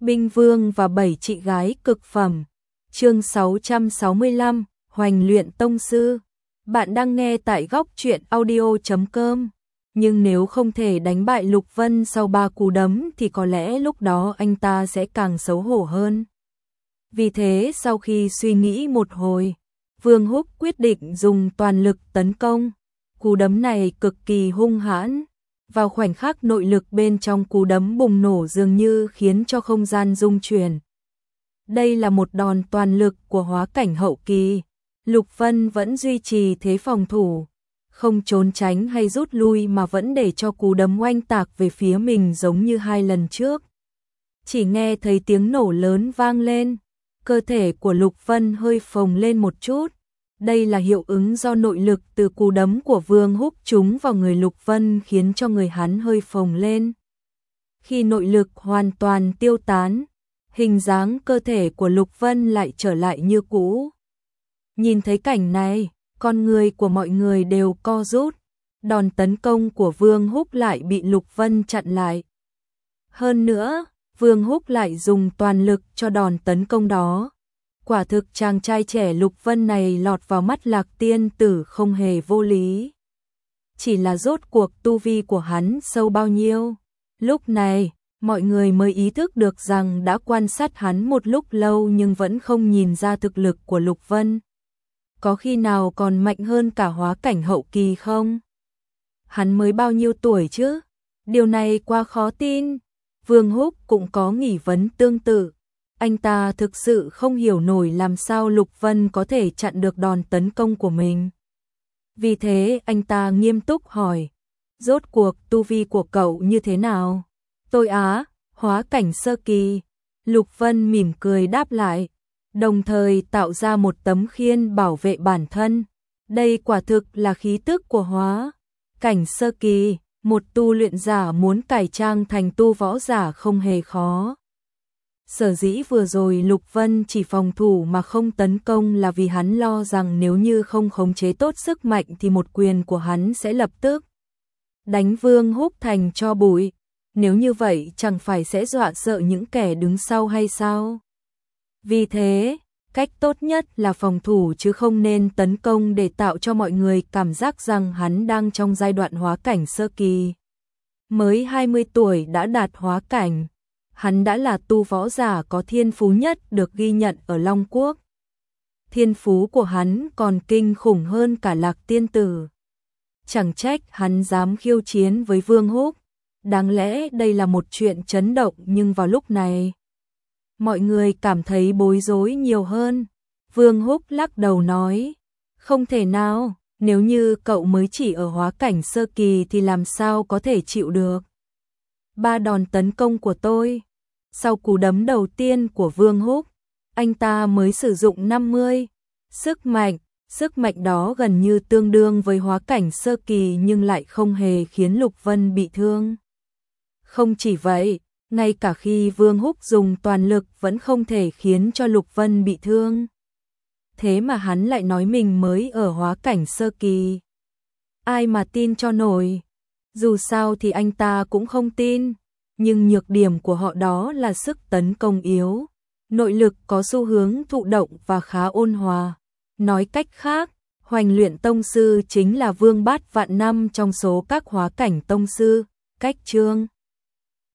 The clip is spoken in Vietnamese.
Binh Vương và 7 chị gái cực phẩm. Chương 665, Hoành luyện tông sư. Bạn đang nghe tại góc truyện audio.com. Nhưng nếu không thể đánh bại Lục Vân sau 3 cú đấm thì có lẽ lúc đó anh ta sẽ càng xấu hổ hơn. Vì thế sau khi suy nghĩ một hồi, Vương Húc quyết định dùng toàn lực tấn công. Cú đấm này cực kỳ hung hãn. Vào khoảnh khắc nội lực bên trong cú đấm bùng nổ dường như khiến cho không gian rung chuyển. Đây là một đòn toàn lực của hóa cảnh hậu kỳ. Lục Vân vẫn duy trì thế phòng thủ, không trốn tránh hay rút lui mà vẫn để cho cú đấm oanh tạc về phía mình giống như 2 lần trước. Chỉ nghe thấy tiếng nổ lớn vang lên, cơ thể của Lục Vân hơi phồng lên một chút. Đây là hiệu ứng do nội lực từ cú đấm của Vương Húc trúng vào người Lục Vân khiến cho người hắn hơi phồng lên. Khi nội lực hoàn toàn tiêu tán, hình dáng cơ thể của Lục Vân lại trở lại như cũ. Nhìn thấy cảnh này, con người của mọi người đều co rút. Đòn tấn công của Vương Húc lại bị Lục Vân chặn lại. Hơn nữa, Vương Húc lại dùng toàn lực cho đòn tấn công đó. Quả thực chàng trai trẻ Lục Vân này lọt vào mắt Lạc Tiên Tử không hề vô lý. Chỉ là rốt cuộc tu vi của hắn sâu bao nhiêu. Lúc này, mọi người mới ý thức được rằng đã quan sát hắn một lúc lâu nhưng vẫn không nhìn ra thực lực của Lục Vân. Có khi nào còn mạnh hơn cả hóa cảnh hậu kỳ không? Hắn mới bao nhiêu tuổi chứ? Điều này quá khó tin. Vương Húc cũng có nghi vấn tương tự. Anh ta thực sự không hiểu nổi làm sao Lục Vân có thể chặn được đòn tấn công của mình. Vì thế anh ta nghiêm túc hỏi, rốt cuộc tu vi của cậu như thế nào? Tôi hóa cảnh sơ kỳ. Lục Vân mỉm cười đáp lại, đồng thời tạo ra một tấm khiên bảo vệ bản thân. Đây quả thực là khí tức của hóa cảnh sơ kỳ, một tu luyện giả muốn cải trang thành tu võ giả không hề khó. Sở dĩ vừa rồi Lục Vân chỉ phòng thủ mà không tấn công là vì hắn lo rằng nếu như không khống chế tốt sức mạnh thì một quyền của hắn sẽ lập tức đánh Vương Húc thành tro bụi. Nếu như vậy chẳng phải sẽ dọa sợ những kẻ đứng sau hay sao? Vì thế, cách tốt nhất là phòng thủ chứ không nên tấn công để tạo cho mọi người cảm giác rằng hắn đang trong giai đoạn hóa cảnh sơ kỳ. Mới 20 tuổi đã đạt hóa cảnh. Hắn đã là tu võ giả có thiên phú nhất được ghi nhận ở Long Quốc. Thiên phú của hắn còn kinh khủng hơn cả Lạc Tiên Tử. Chẳng trách hắn dám khiêu chiến với Vương Húc. Đáng lẽ đây là một chuyện chấn động nhưng vào lúc này, mọi người cảm thấy bối rối nhiều hơn. Vương Húc lắc đầu nói, không thể nào, nếu như cậu mới chỉ ở hóa cảnh sơ kỳ thì làm sao có thể chịu được 3 đòn tấn công của tôi. Sau cú đấm đầu tiên của Vương Húc, anh ta mới sử dụng 50 sức mạnh đó gần như tương đương với hóa cảnh sơ kỳ nhưng lại không hề khiến Lục Vân bị thương. Không chỉ vậy, ngay cả khi Vương Húc dùng toàn lực vẫn không thể khiến cho Lục Vân bị thương. Thế mà hắn lại nói mình mới ở hóa cảnh sơ kỳ. Ai mà tin cho nổi. Dù sao thì anh ta cũng không tin. Nhưng nhược điểm của họ đó là sức tấn công yếu. Nội lực có xu hướng thụ động và khá ôn hòa. Nói cách khác, Hoành luyện tông sư chính là vương bát vạn năm trong số các hóa cảnh tông sư. Cách chương